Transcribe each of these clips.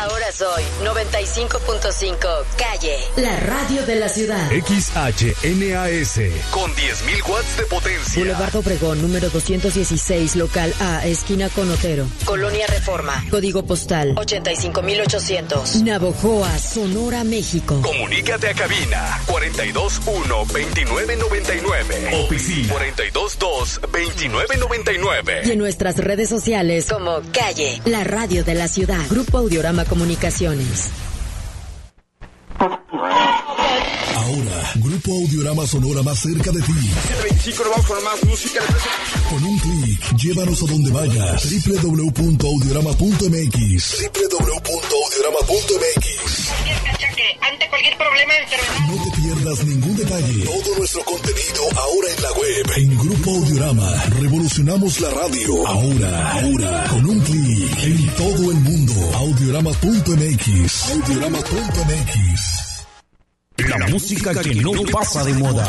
Ahora soy 95.5 Calle, la radio de la ciudad. XHNAS con 10.000 watts de potencia. Boulevard Obregón, número 216, local A, esquina con Otero. Colonia Reforma. Código postal 85,800. Navojoa, Sonora, México. Comunícate a cabina 421-2999. Oficina 422-2999. Y en nuestras redes sociales como Calle, la radio de la ciudad. Grupo Audiorama Comunicaciones. Ahora, Grupo Audiorama Sonora más cerca de ti. 725, nos vamos con más música. Con un clic, llévanos a donde vayas. www.audiorama.mx. www.audiorama.mx. Ante cualquier problema de enfermedad. No te pierdas ningún detalle. Todo nuestro contenido ahora en la web. En Grupo Audiorama, revolucionamos la radio. Ahora, con un clic, en todo el mundo. Audiorama.mx. Audiorama.mx. La música que no pasa de moda.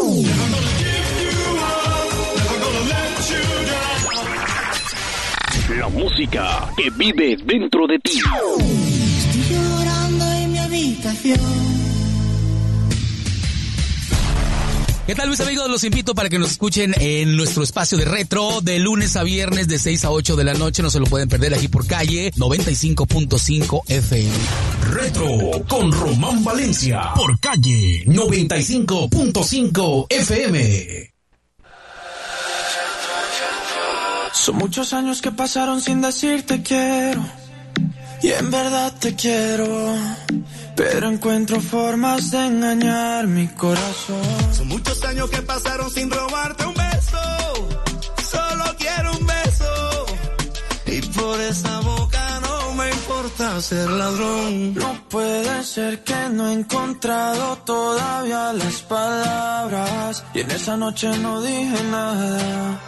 La música que vive dentro de ti. Estoy llorando en mi habitación. ¿Qué tal, mis amigos? Los invito para que nos escuchen en nuestro espacio de retro de lunes a viernes de 6 a 8 de la noche. No se lo pueden perder aquí por Calle 95.5 FM. Retro con Román Valencia por Calle 95.5 FM. Son muchos años que pasaron sin decirte quiero. Y en verdad te quiero. Pero encuentro formas de engañar mi corazón. Son muchos años que pasaron sin robarte un beso. Solo quiero un beso. Y por esa boca no me importa ser ladrón. No puede ser que no he encontrado todavía las palabras. Y en esa noche no dije nada.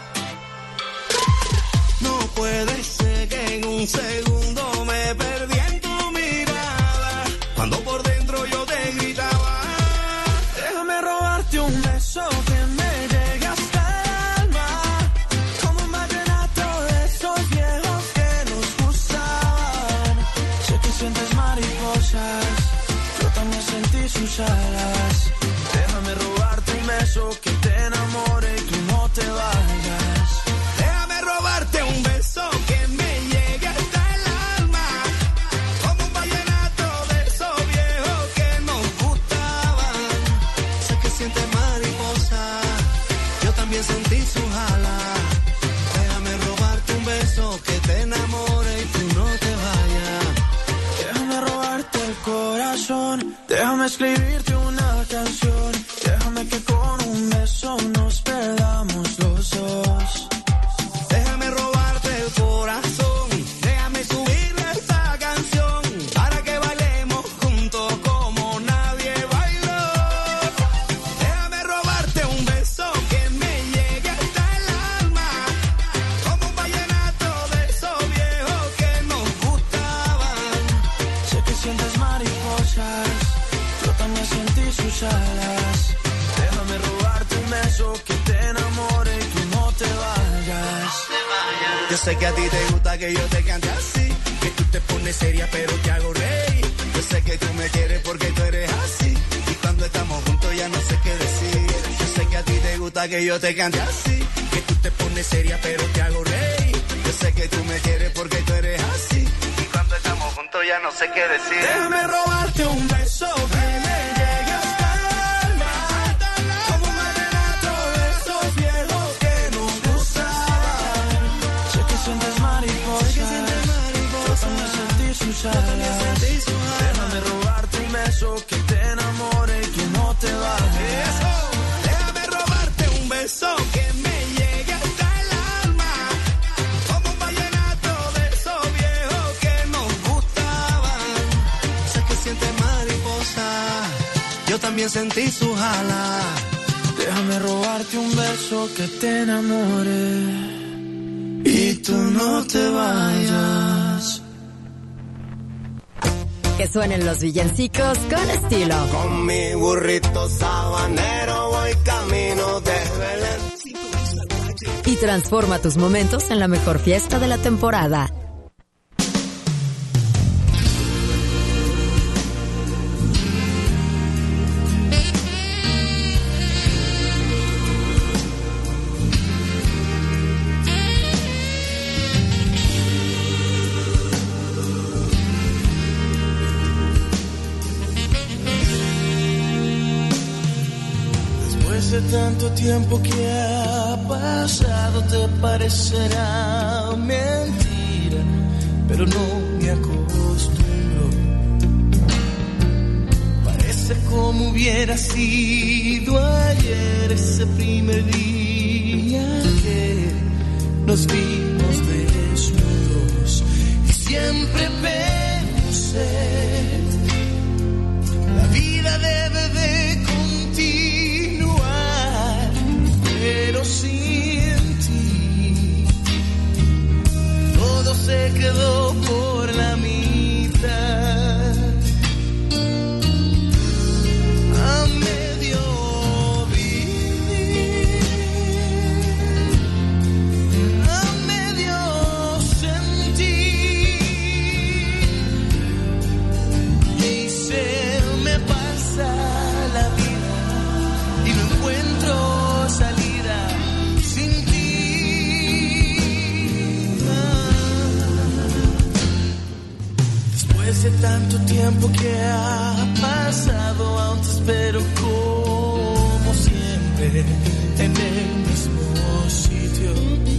No puede ser que en un segundo me perdí en tu mirada. Cuando por dentro yo te gritaba. Déjame robarte un beso que me llegue hasta el alma. Como un vallenato de esos viejos que nos gustaban. Sé que sientes mariposas, yo también sentí sus alas. Déjame robarte un beso que te enamore y tú no te vayas. Déjame robarte un beso que me llegue hasta el alma. Como un vallenato de esos viejos que nos gustaban. Sé que sientes mariposa, yo también sentí sus alas. Déjame robarte un beso que te enamore y tú no te vayas. Déjame robarte el corazón, déjame escribirte una canción. Déjame que con un beso nos perdamos los dos. Déjame robarte el corazón, déjame subirle esta canción para que bailemos juntos como nadie bailó. Déjame robarte un beso que me llegue hasta el alma, como un vallenato de esos viejos que nos gustaban. Sé que sientes mariposas, yo también sentí sus alas. Déjame robarte un beso que te enamore y tú no te vayas. Yo sé que a ti te gusta que yo te cante así, que tú te pones seria pero te hago reír. Yo sé que tú me quieres porque tú eres así, y cuando estamos juntos ya no sé qué decir. Yo sé que a ti te gusta que yo te cante así, que tú te pones seria pero te hago reír. Yo sé que tú me quieres porque tú eres así, y cuando estamos juntos ya no sé qué decir. Déjame robarte un beso que me llegue hasta el alma, como un vallenato de esos viejos que nos gustaban. Sé que sientes mariposas, yo también sentí sus alas. Déjame robarte un beso que te enamore y tú no te vayas. Déjame robarte un beso que me llegue hasta el alma, como un vallenato de esos viejos que nos gustaban. Sé que sientes mariposa, yo también sentí sus alas. Déjame robarte un beso que te enamore y tú no te vayas. Que suenen los villancicos con estilo. Con mi burrito sabanero voy camino de Belén. Y transforma tus momentos en la mejor fiesta de la temporada. tanto tiempo que ha pasado te parecerá mentira, pero no me acostumbro. Parece como hubiera sido ayer ese primer día que nos vimos desnudos. Y siempre pensé, la vida debe de continuar, pero sin ti todo se quedó por la mitad. A medio vivir, a medio sentir, y se me pasa la vida y no encuentro salida sin ti. Después de tanto tiempo que ha pasado, aún te espero como siempre en el mismo sitio.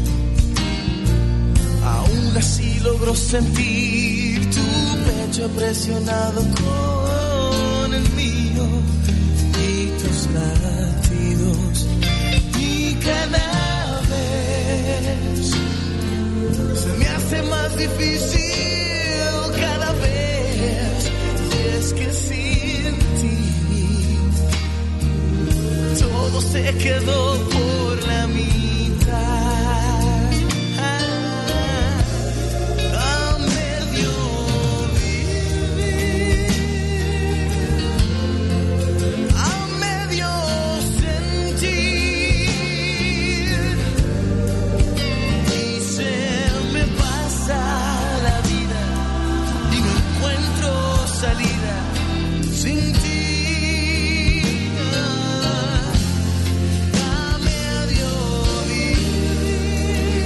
Aún así logro sentir tu pecho presionado con el mío y tus latidos. Y cada vez se me hace más difícil, cada vez, y es que sin ti todo se quedó por la mitad. A medio vivir, a medio sentir, y se me pasa la vida y no encuentro salida sin ti. A medio vivir,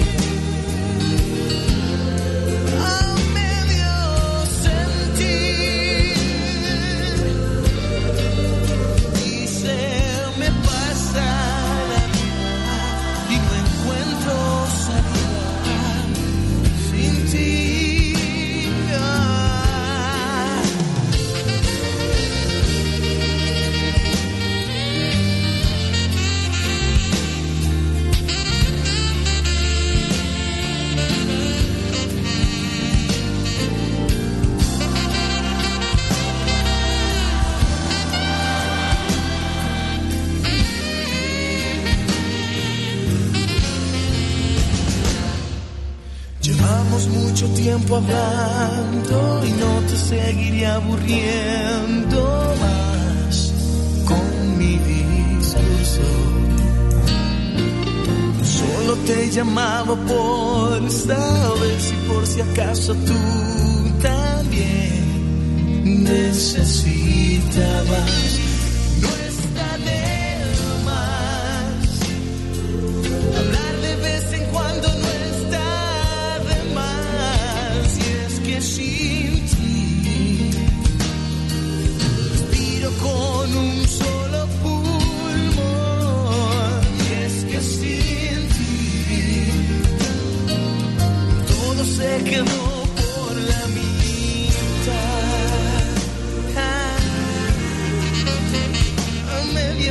a medio sentir, y se me pasa la vida y no encuentro salida sin ti. Llevamos mucho tiempo hablando y no te seguiré aburriendo más con mi discurso. Solo te llamaba por saber si por si acaso tú también necesitabas. No está de más hablar de vez en cuando, no está de más. Y es que sin ti respiro con un solo pulmón. Y es que sin ti todo se quedó por la mitad. A medio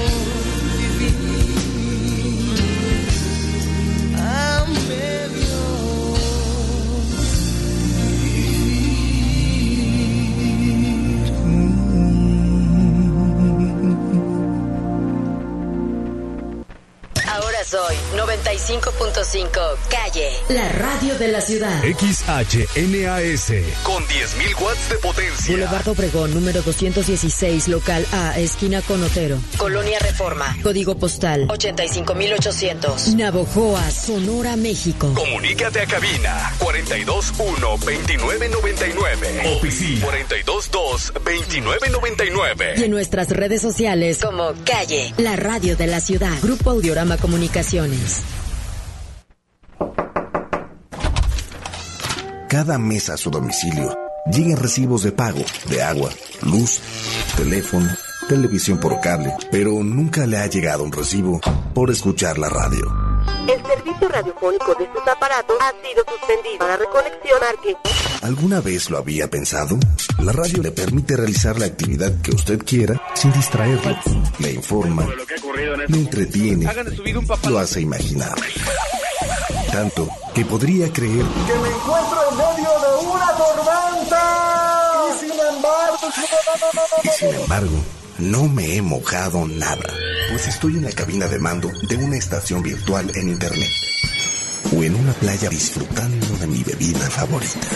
vivir, a medio Ahora soy 95.5 Calle, la radio de la ciudad. XHNAS con 10.000 watts de potencia. Boulevard Obregón, número 216, local A, esquina con Otero. Colonia Reforma, código postal 85800. Navojoa, Sonora, México. Comunícate a cabina 421-2999. Oficina 422-2999. Y en nuestras redes sociales como Calle, la radio de la ciudad. Grupo Audiorama Comunicaciones. Cada mes a su domicilio llegan recibos de pago de agua, luz, teléfono, televisión por cable, pero nunca le ha llegado un recibo por escuchar la radio. El servicio radiofónico de sus aparatos ha sido suspendido. Para reconexión, marque. ¿Alguna vez lo había pensado? La radio le permite realizar la actividad que usted quiera sin distraerlo. Le informa, le entretiene, lo hace imaginar. Tanto que podría creer que me encuentro en medio de una tormenta. Y sin embargo, no me he mojado nada, pues estoy en la cabina de mando de una estación virtual en internet o en una playa disfrutando de mi bebida favorita.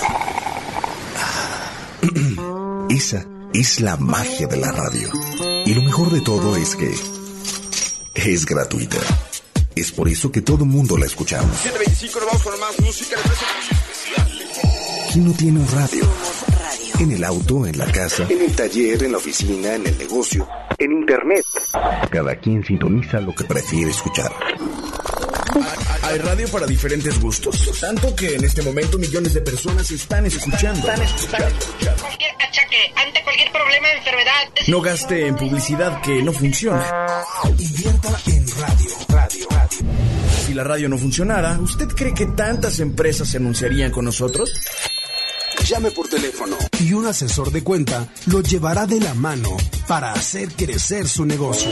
Esa es la magia de la radio. Y lo mejor de todo es que es gratuita. Es por eso que todo mundo la escuchamos. 725, nos vamos con más música. ¿Quién no tiene un radio? En el auto, en la casa, en el taller, en la oficina, en el negocio, en internet. Cada quien sintoniza lo que prefiere escuchar. Hay radio para diferentes gustos, tanto que en este momento millones de personas están escuchando. Cualquier achaque, ante cualquier problema, enfermedad. No gaste en publicidad que no funciona. Invierta en radio. Si la radio no funcionara, ¿usted cree que tantas empresas se anunciarían con nosotros? Llame por teléfono y un asesor de cuenta lo llevará de la mano para hacer crecer su negocio.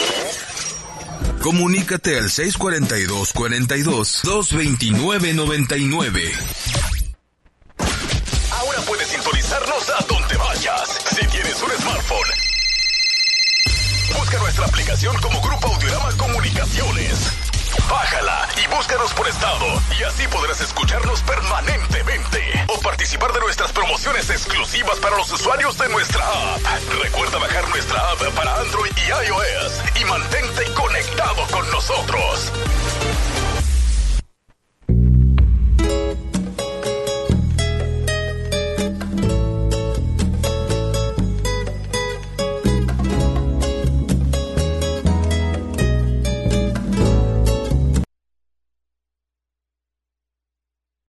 Comunícate al 642-229-99. Ahora puedes sintonizarnos a donde vayas. Si tienes un smartphone, busca nuestra aplicación como Grupo Audiorama Comunicaciones. Bájala y búscanos por estado y así podrás escucharnos permanentemente o participar de nuestras promociones exclusivas para los usuarios de nuestra app. Recuerda bajar nuestra app para Android y iOS y mantente conectado con nosotros.